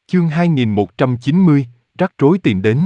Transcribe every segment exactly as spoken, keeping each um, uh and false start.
Chương hai nghìn một trăm chín mươi, rắc rối tìm đến.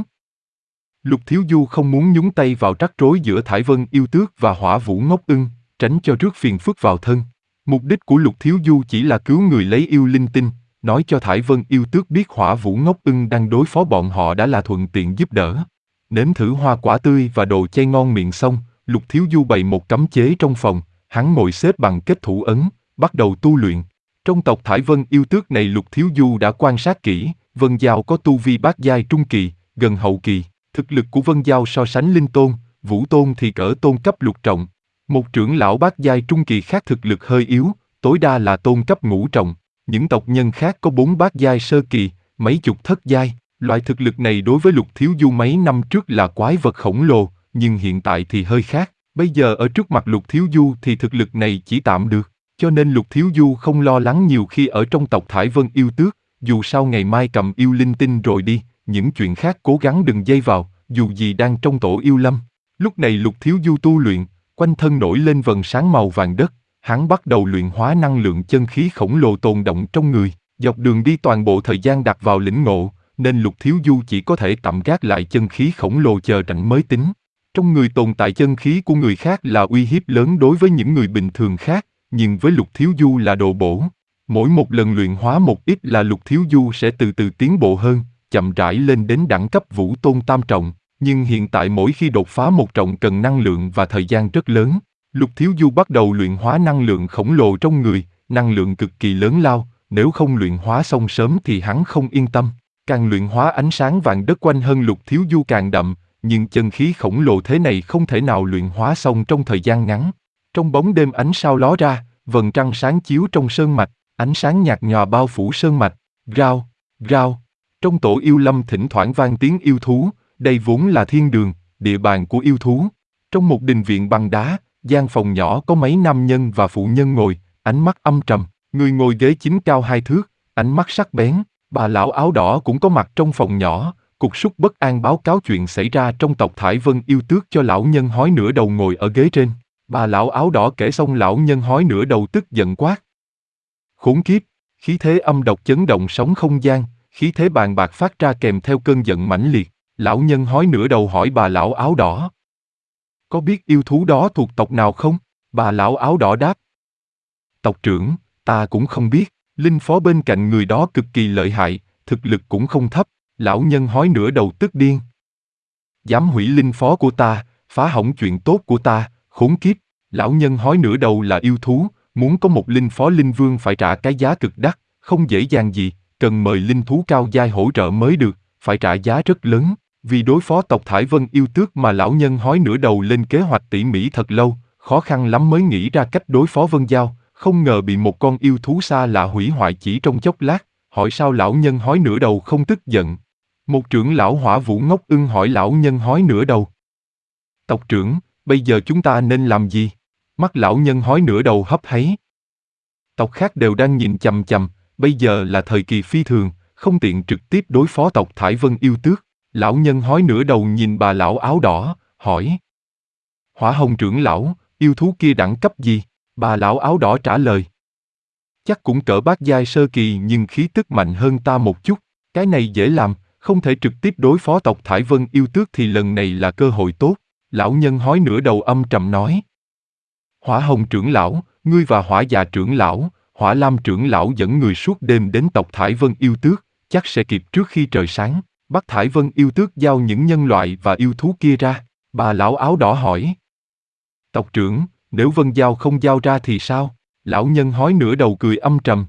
Lục Thiếu Du không muốn nhúng tay vào rắc rối giữa Thải Vân Yêu Tước và Hỏa Vũ Ngốc Ưng, tránh cho rước phiền phức vào thân. Mục đích của Lục Thiếu Du chỉ là cứu người lấy yêu linh tinh, nói cho Thải Vân Yêu Tước biết Hỏa Vũ Ngốc Ưng đang đối phó bọn họ đã là thuận tiện giúp đỡ. Nếm thử hoa quả tươi và đồ chay ngon miệng xong, Lục Thiếu Du bày một cấm chế trong phòng, hắn ngồi xếp bằng kết thủ ấn, bắt đầu tu luyện. Trong tộc Thải Vân Yêu Tước này Lục Thiếu Du đã quan sát kỹ, Vân Giao có tu vi bát giai trung kỳ, gần hậu kỳ. Thực lực của Vân Giao so sánh Linh Tôn, Vũ Tôn thì cỡ tôn cấp lục trọng. Một trưởng lão bát giai trung kỳ khác thực lực hơi yếu, tối đa là tôn cấp ngũ trọng. Những tộc nhân khác có bốn bát giai sơ kỳ, mấy chục thất giai. Loại thực lực này đối với Lục Thiếu Du mấy năm trước là quái vật khổng lồ, nhưng hiện tại thì hơi khác. Bây giờ ở trước mặt Lục Thiếu Du thì thực lực này chỉ tạm được. Cho nên Lục Thiếu Du không lo lắng nhiều khi ở trong tộc Thải Vân Yêu Tước, dù sau ngày mai cầm yêu linh tinh rồi đi, những chuyện khác cố gắng đừng dây vào, dù gì đang trong tổ yêu lâm. Lúc này Lục Thiếu Du tu luyện, quanh thân nổi lên vầng sáng màu vàng đất, hắn bắt đầu luyện hóa năng lượng chân khí khổng lồ tồn động trong người, dọc đường đi toàn bộ thời gian đặt vào lĩnh ngộ, nên Lục Thiếu Du chỉ có thể tạm gác lại chân khí khổng lồ chờ rảnh mới tính. Trong người tồn tại chân khí của người khác là uy hiếp lớn đối với những người bình thường khác, nhưng với Lục Thiếu Du là đồ bổ. Mỗi một lần luyện hóa một ít là Lục Thiếu Du sẽ từ từ tiến bộ hơn, chậm rãi lên đến đẳng cấp Vũ Tôn tam trọng, nhưng hiện tại mỗi khi đột phá một trọng cần năng lượng và thời gian rất lớn. Lục Thiếu Du bắt đầu luyện hóa năng lượng khổng lồ trong người, năng lượng cực kỳ lớn lao, nếu không luyện hóa xong sớm thì hắn không yên tâm. Càng luyện hóa ánh sáng vàng đất quanh thân Lục Thiếu Du càng đậm, nhưng chân khí khổng lồ thế này không thể nào luyện hóa xong trong thời gian ngắn. Trong bóng đêm ánh sao ló ra, vầng trăng sáng chiếu trong sơn mạch, ánh sáng nhạt nhòa bao phủ sơn mạch, rao, rao. Trong tổ yêu lâm thỉnh thoảng vang tiếng yêu thú, đây vốn là thiên đường, địa bàn của yêu thú. Trong một đình viện bằng đá, gian phòng nhỏ có mấy nam nhân và phụ nhân ngồi, ánh mắt âm trầm, người ngồi ghế chính cao hai thước, ánh mắt sắc bén. Bà lão áo đỏ cũng có mặt trong phòng nhỏ, cục súc bất an báo cáo chuyện xảy ra trong tộc Thải Vân Yêu Tước cho lão nhân hói nửa đầu ngồi ở ghế trên. Bà lão áo đỏ kể xong lão nhân hói nửa đầu tức giận quát. Khốn kiếp, khí thế âm độc chấn động sóng không gian, khí thế bàn bạc phát ra kèm theo cơn giận mãnh liệt. Lão nhân hói nửa đầu hỏi bà lão áo đỏ. Có biết yêu thú đó thuộc tộc nào không? Bà lão áo đỏ đáp. Tộc trưởng, ta cũng không biết, linh phó bên cạnh người đó cực kỳ lợi hại, thực lực cũng không thấp. Lão nhân hói nửa đầu tức điên. Dám hủy linh phó của ta, phá hỏng chuyện tốt của ta, khốn kiếp. Lão nhân hói nửa đầu là yêu thú, muốn có một linh phó linh vương phải trả cái giá cực đắt, không dễ dàng gì, cần mời linh thú cao giai hỗ trợ mới được, phải trả giá rất lớn. Vì đối phó tộc Thải Vân Yêu Tước mà lão nhân hói nửa đầu lên kế hoạch tỉ mỉ thật lâu, khó khăn lắm mới nghĩ ra cách đối phó Vân Giao, không ngờ bị một con yêu thú xa lạ hủy hoại chỉ trong chốc lát. Hỏi sao lão nhân hói nửa đầu không tức giận? Một trưởng lão Hỏa Vũ Ngốc Ưng hỏi lão nhân hói nửa đầu. Tộc trưởng, bây giờ chúng ta nên làm gì? Mắt lão nhân hói nửa đầu hấp háy. Tộc khác đều đang nhìn chằm chằm, bây giờ là thời kỳ phi thường, không tiện trực tiếp đối phó tộc Thải Vân Yêu Tước. Lão nhân hói nửa đầu nhìn bà lão áo đỏ, hỏi. Hỏa Hồng trưởng lão, yêu thú kia đẳng cấp gì? Bà lão áo đỏ trả lời. Chắc cũng cỡ bát giai sơ kỳ nhưng khí tức mạnh hơn ta một chút. Cái này dễ làm, không thể trực tiếp đối phó tộc Thải Vân Yêu Tước thì lần này là cơ hội tốt. Lão nhân hói nửa đầu âm trầm nói. Hỏa Hồng trưởng lão, ngươi và Hỏa Dạ trưởng lão, Hỏa Lam trưởng lão dẫn người suốt đêm đến tộc Thải Vân Yêu Tước, chắc sẽ kịp trước khi trời sáng. Bắt Thải Vân Yêu Tước giao những nhân loại và yêu thú kia ra. Bà lão áo đỏ hỏi. Tộc trưởng, nếu Vân Giao không giao ra thì sao? Lão nhân hói nửa đầu cười âm trầm.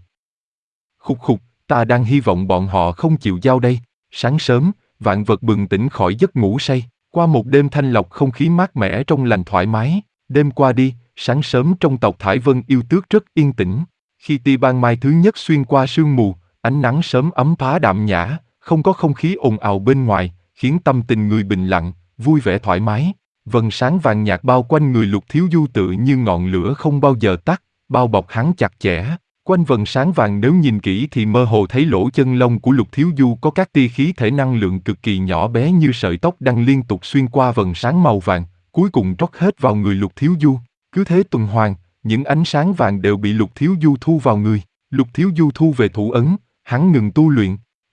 Khục khục, ta đang hy vọng bọn họ không chịu giao đây. Sáng sớm, vạn vật bừng tỉnh khỏi giấc ngủ say. Qua một đêm thanh lọc không khí mát mẻ trong lành thoải mái. Đêm qua đi, sáng sớm trong tộc Thải Vân Yêu Tước rất yên tĩnh. Khi tia ban mai thứ nhất xuyên qua sương mù, ánh nắng sớm ấm phá đạm nhã, không có không khí ồn ào bên ngoài, khiến tâm tình người bình lặng, vui vẻ thoải mái. Vầng sáng vàng nhạt bao quanh người Lục Thiếu Du tựa như ngọn lửa không bao giờ tắt, bao bọc hắn chặt chẽ. Quanh vầng sáng vàng nếu nhìn kỹ thì mơ hồ thấy lỗ chân lông của Lục Thiếu Du có các tia khí thể năng lượng cực kỳ nhỏ bé như sợi tóc đang liên tục xuyên qua vầng sáng màu vàng, cuối cùng trót hết vào người Lục Thiếu Du. Cứ thế tuần hoàn, những ánh sáng vàng đều bị Lục Thiếu Du thu vào người. Lục Thiếu Du thu về thủ ấn, hắn ngừng tu luyện.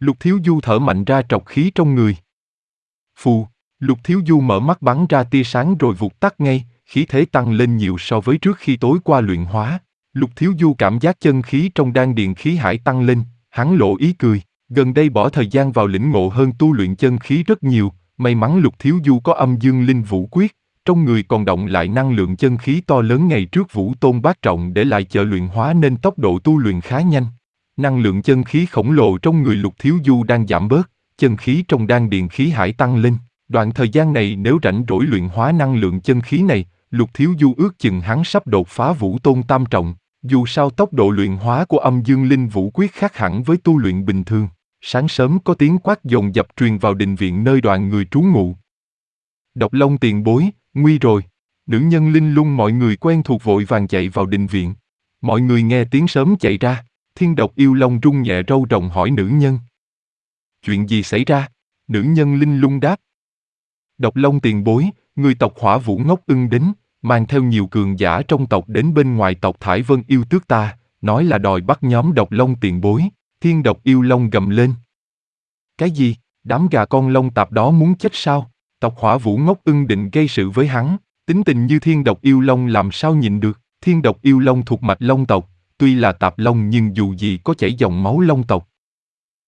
Lục Thiếu Du thở mạnh ra trọc khí trong người. Phù, Lục Thiếu Du mở mắt bắn ra tia sáng rồi vụt tắt ngay, khí thế tăng lên nhiều so với trước khi tối qua luyện hóa. Lục Thiếu Du cảm giác chân khí trong đan điền khí hải tăng lên, hắn lộ ý cười. Gần đây bỏ thời gian vào lĩnh ngộ hơn tu luyện chân khí rất nhiều, may mắn Lục Thiếu Du có âm dương linh vũ quyết, trong người còn động lại năng lượng chân khí to lớn ngày trước Vũ Tôn Bát Trọng để lại chờ luyện hóa nên tốc độ tu luyện khá nhanh. Năng lượng chân khí khổng lồ trong người Lục Thiếu Du đang giảm bớt, chân khí trong đan điền khí hải tăng lên. Đoạn thời gian này nếu rảnh rỗi luyện hóa năng lượng chân khí này, Lục Thiếu Du ước chừng hắn sắp đột phá Vũ Tôn Tam Trọng. Dù sao tốc độ luyện hóa của âm dương linh vũ quyết khác hẳn với tu luyện bình thường. Sáng sớm có tiếng quát dồn dập truyền vào đình viện nơi đoàn người trú ngụ. Độc Long tiền bối, nguy rồi. Nữ nhân Linh Lung mọi người quen thuộc vội vàng chạy vào đình viện. Mọi người nghe tiếng sớm chạy ra. Thiên Độc Yêu Long rung nhẹ râu rồng hỏi nữ nhân. Chuyện gì xảy ra? Nữ nhân Linh Lung đáp. Độc Long tiền bối, người tộc Hỏa Vũ Ngốc Ưng đến, mang theo nhiều cường giả trong tộc đến bên ngoài tộc Thải Vân yêu tước ta, nói là đòi bắt nhóm Độc Long tiền bối. Thiên Độc Yêu Long gầm lên. Cái gì? Đám gà con lông tạp đó muốn chết sao? Tộc Hỏa Vũ Ngốc Ưng định gây sự với hắn, tính tình như Thiên Độc Yêu Long làm sao nhịn được? Thiên Độc Yêu Long thuộc mạch Long tộc, tuy là tạp long nhưng dù gì có chảy dòng máu Long tộc,